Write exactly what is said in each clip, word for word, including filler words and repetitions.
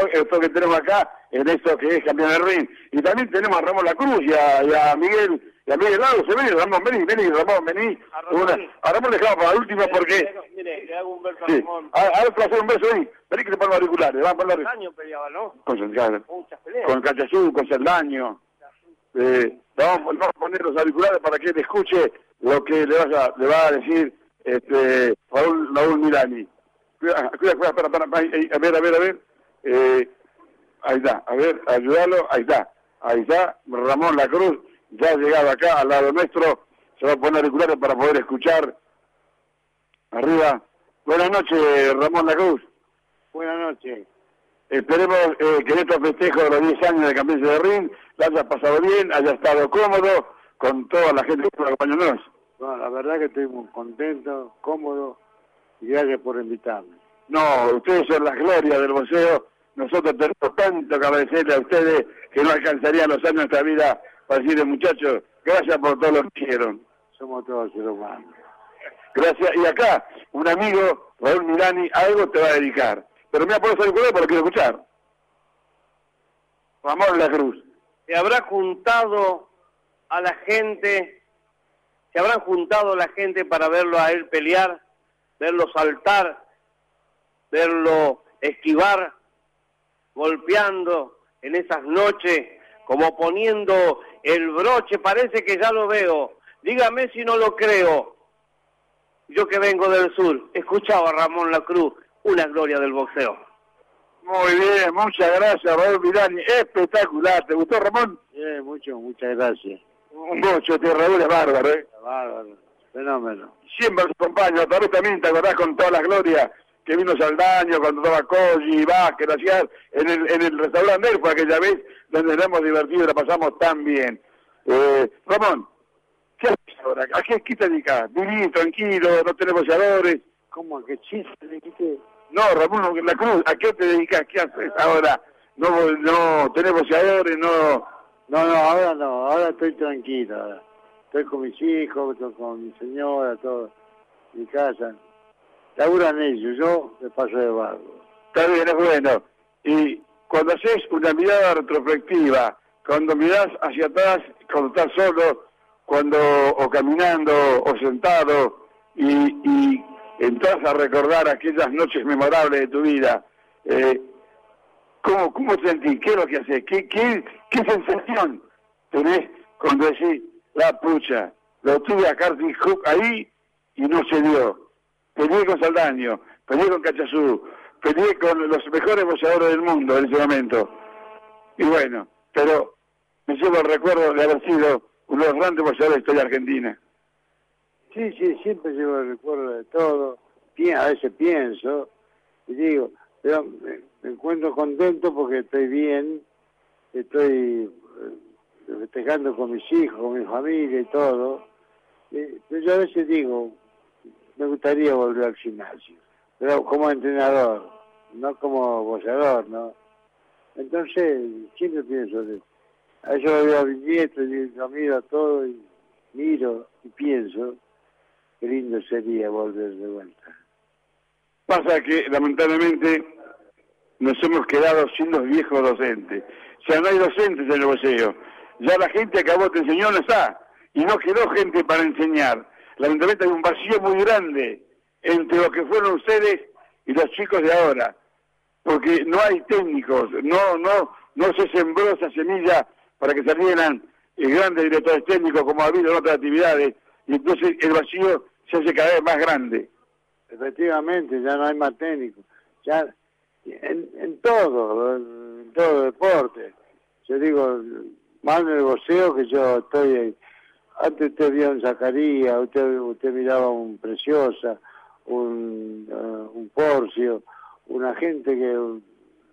esto que tenemos acá, en esto que es campeón del ring. Y también tenemos a Ramón La Cruz y a, y a Miguel, y a Miguel Lado, se vení, Ramón, vení, vení, Ramón, vení. A Ramón, Una, a Ramón le dejamos para el último porque... Mire, le hago un verso sí. a Ramón. A, a ver, para hacer un beso ahí. Vení que te pongo auriculares, vamos a hablar. Años peleaba, ¿no? Con Saldaño. Muchas peleas. Con Cachazú, con Saldaño. Eh, vamos, vamos a poner los auriculares para que te escuche lo que le, vaya, le va a decir este Raúl, Raúl Milani. Cuida, cuida, cuida, espera, espera, a ver, a ver, a ver. Eh, ahí está, a ver, ayúdalo, ahí está. Ahí está, Ramón La Cruz, ya ha llegado acá al lado nuestro, se va a poner auriculares para poder escuchar. Arriba. Buenas noches, Ramón La Cruz. Buenas noches. Esperemos eh, que en estos festejos de los diez años de Campeones de Ring la haya pasado bien, haya estado cómodo con toda la gente que nos acompañó. Bueno, la verdad que estoy muy contento, cómodo y gracias por invitarme. No, ustedes son las glorias del boxeo. Nosotros tenemos tanto que agradecerle a ustedes que no alcanzarían los años de nuestra vida para decirles, muchachos, gracias por todo lo que hicieron. Somos todos seres humanos. Gracias. Y acá, un amigo, Raúl Milani, algo te va a dedicar. Pero me voy a poner salir con él porque lo quiero escuchar. Ramón La Cruz. Se habrá juntado a la gente, se habrán juntado la gente para verlo a él pelear, verlo saltar, verlo esquivar, golpeando en esas noches, como poniendo el broche, parece que ya lo veo. Dígame si no lo creo. Yo que vengo del sur, escuchaba a Ramón La Cruz, una gloria del boxeo. Muy bien, muchas gracias, Raúl Milani. Espectacular. ¿Te gustó, Ramón? Sí, mucho, muchas gracias. Mucho, este Raúl es bárbaro, ¿eh? Bárbaro, fenómeno. Siempre los acompaña, otra vez también, ¿te acordás con todas las glorias que vino Saldaño, cuando estaba Colli, Vázquez, hacía en el, en el restaurante él fue aquella vez donde nos hemos divertido y la pasamos tan bien. Eh, Ramón, ¿qué haces ahora? ¿A qué, qué te dedicas? Vivís tranquilo, no tenés boxeadores. ¿Cómo? ¿A qué chiste le dijiste? No, Ramón La Cruz, ¿a qué te dedicas? ¿Qué haces ahora? No, no tenés boxeadores, no... No, no, ahora no, ahora estoy tranquilo. Ahora. Estoy con mis hijos, estoy con mi señora, todo, mi casa. Laburan ellos, yo me paso de barro. Está bien, es bueno. Y cuando haces una mirada retrospectiva, cuando mirás hacia atrás, cuando estás solo, cuando o caminando o sentado, y, y entras a recordar aquellas noches memorables de tu vida, eh, ¿cómo, ¿cómo te sentís? ¿Qué es lo que haces? ¿Qué, qué, qué sensación tenés cuando decís, la pucha, lo tuve a Curtis Hook ahí y no se dio? Peleé con Saldaño, peleé con Cachazú, peleé con los mejores boxeadores del mundo en ese momento. Y bueno, pero me llevo el recuerdo de haber sido uno de los grandes boxeadores de la historia argentina. Sí, sí, siempre llevo el recuerdo de todo. A veces pienso y digo, pero me, me encuentro contento porque estoy bien, estoy eh, festejando con mis hijos, con mi familia y todo. Y, pero yo a veces digo, me gustaría volver al gimnasio, pero como entrenador, no como boxeador, ¿no? Entonces, siempre pienso de a eso lo veo a mis nietos y lo miro a todo y miro y pienso, qué lindo sería volver de vuelta. Pasa que, lamentablemente, nos hemos quedado sin los viejos docentes. O sea, no hay docentes en el boxeo. Ya la gente que a vos te enseñó no está, y no quedó gente para enseñar. Lamentablemente hay un vacío muy grande entre lo que fueron ustedes y los chicos de ahora, porque no hay técnicos, no no no se sembró esa semilla para que salieran eh, grandes directores técnicos como ha habido en otras actividades, y entonces el vacío se hace cada vez más grande. Efectivamente, ya no hay más técnicos, ya en, en todo, en todo deporte. Yo digo, más en el boxeo que yo estoy ahí. Antes usted vio un Zacarías, usted, usted miraba un Preciosa, un, uh, un Porcio, una gente que... Uh,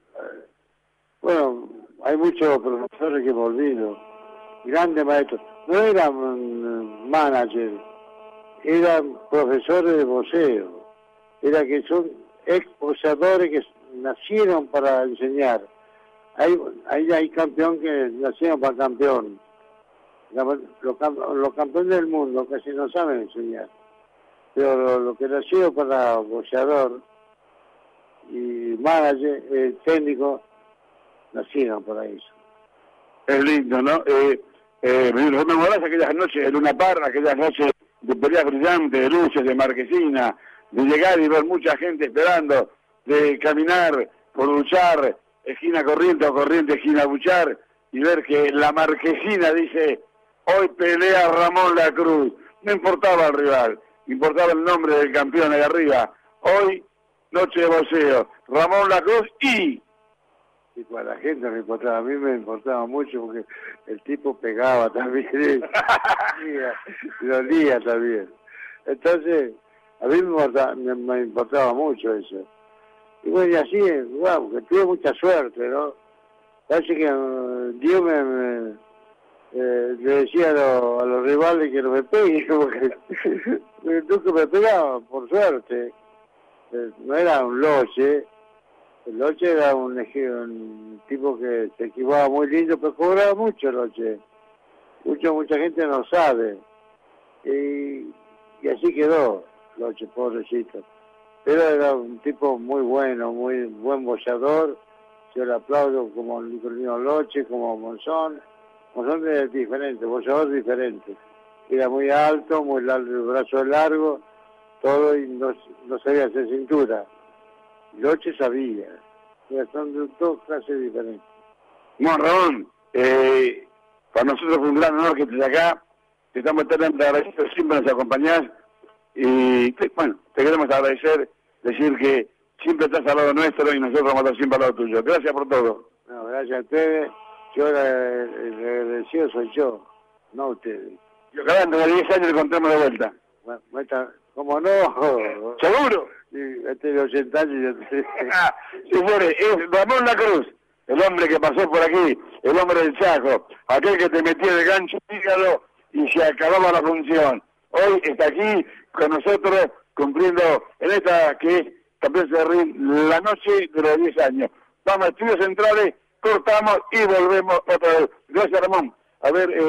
bueno, hay muchos profesores que me olvido, grandes maestros. No eran uh, managers, eran profesores de boxeo. Era que son ex boxeadores que nacieron para enseñar. Hay, hay, hay campeón que nacieron para campeón. Los, los campeones del mundo casi no saben enseñar, pero lo, lo que nació para boxeador y manager, eh, técnico, nacieron para eso. Es lindo, ¿no? Eh, eh, me memorás aquellas noches de Luna Par, aquellas noches de peleas brillantes, de luces, de marquesina, de llegar y ver mucha gente esperando, de caminar por luchar, esquina corriente o corriente esquina buchar, y ver que la marquesina dice, hoy pelea Ramón Lacruz. No importaba el rival, importaba el nombre del campeón ahí arriba. Hoy, noche de boxeo, Ramón Lacruz y... Y para la gente me importaba, a mí me importaba mucho porque el tipo pegaba también, y dolía también. Entonces, a mí me importaba, me, me importaba mucho eso. Y bueno, y así, wow, que tuve mucha suerte, ¿no? Parece que uh, Dios me, me eh, le decía a, lo, a los rivales que no me peguen, porque nunca me pegaban, por suerte. Eh, no era un loche. El Loche era un, un tipo que se equivocaba muy lindo, pero cobraba mucho Loche. Mucho, mucha gente no sabe. Y, y así quedó Loche, pobrecito. Pero era un tipo muy bueno, muy buen boxeador. Yo le aplaudo como Nicolino Loche, como Monzón. Monzón es diferente, boxeador diferente. Era muy alto, muy largo, el brazo largo, todo, y no, no sabía hacer cintura. Loche sabía, son de dos clases diferentes. Bueno, Ramón, eh, para nosotros fue un gran honor que estés acá, te estamos eternamente agradecidos, siempre nos acompañás, y te, bueno, te queremos agradecer, decir que siempre estás al lado nuestro y nosotros vamos a estar siempre al lado tuyo. Gracias por todo. No, gracias a ustedes, yo el agradecido soy yo, no ustedes. Y ojalá dentro de diez años le contemos de vuelta. Bueno, ¿cómo no? ¿Seguro? Sí, este de ochenta años. Ah, señores, es Ramón Lacruz, el hombre que pasó por aquí, el hombre del Chaco, aquel que te metía de gancho hígado y se acababa la función. Hoy está aquí con nosotros cumpliendo en esta que es Campeón de Ring, la noche de los diez años. Vamos a Estudios Centrales, cortamos y volvemos otra vez. Gracias, Ramón. A ver... Eh...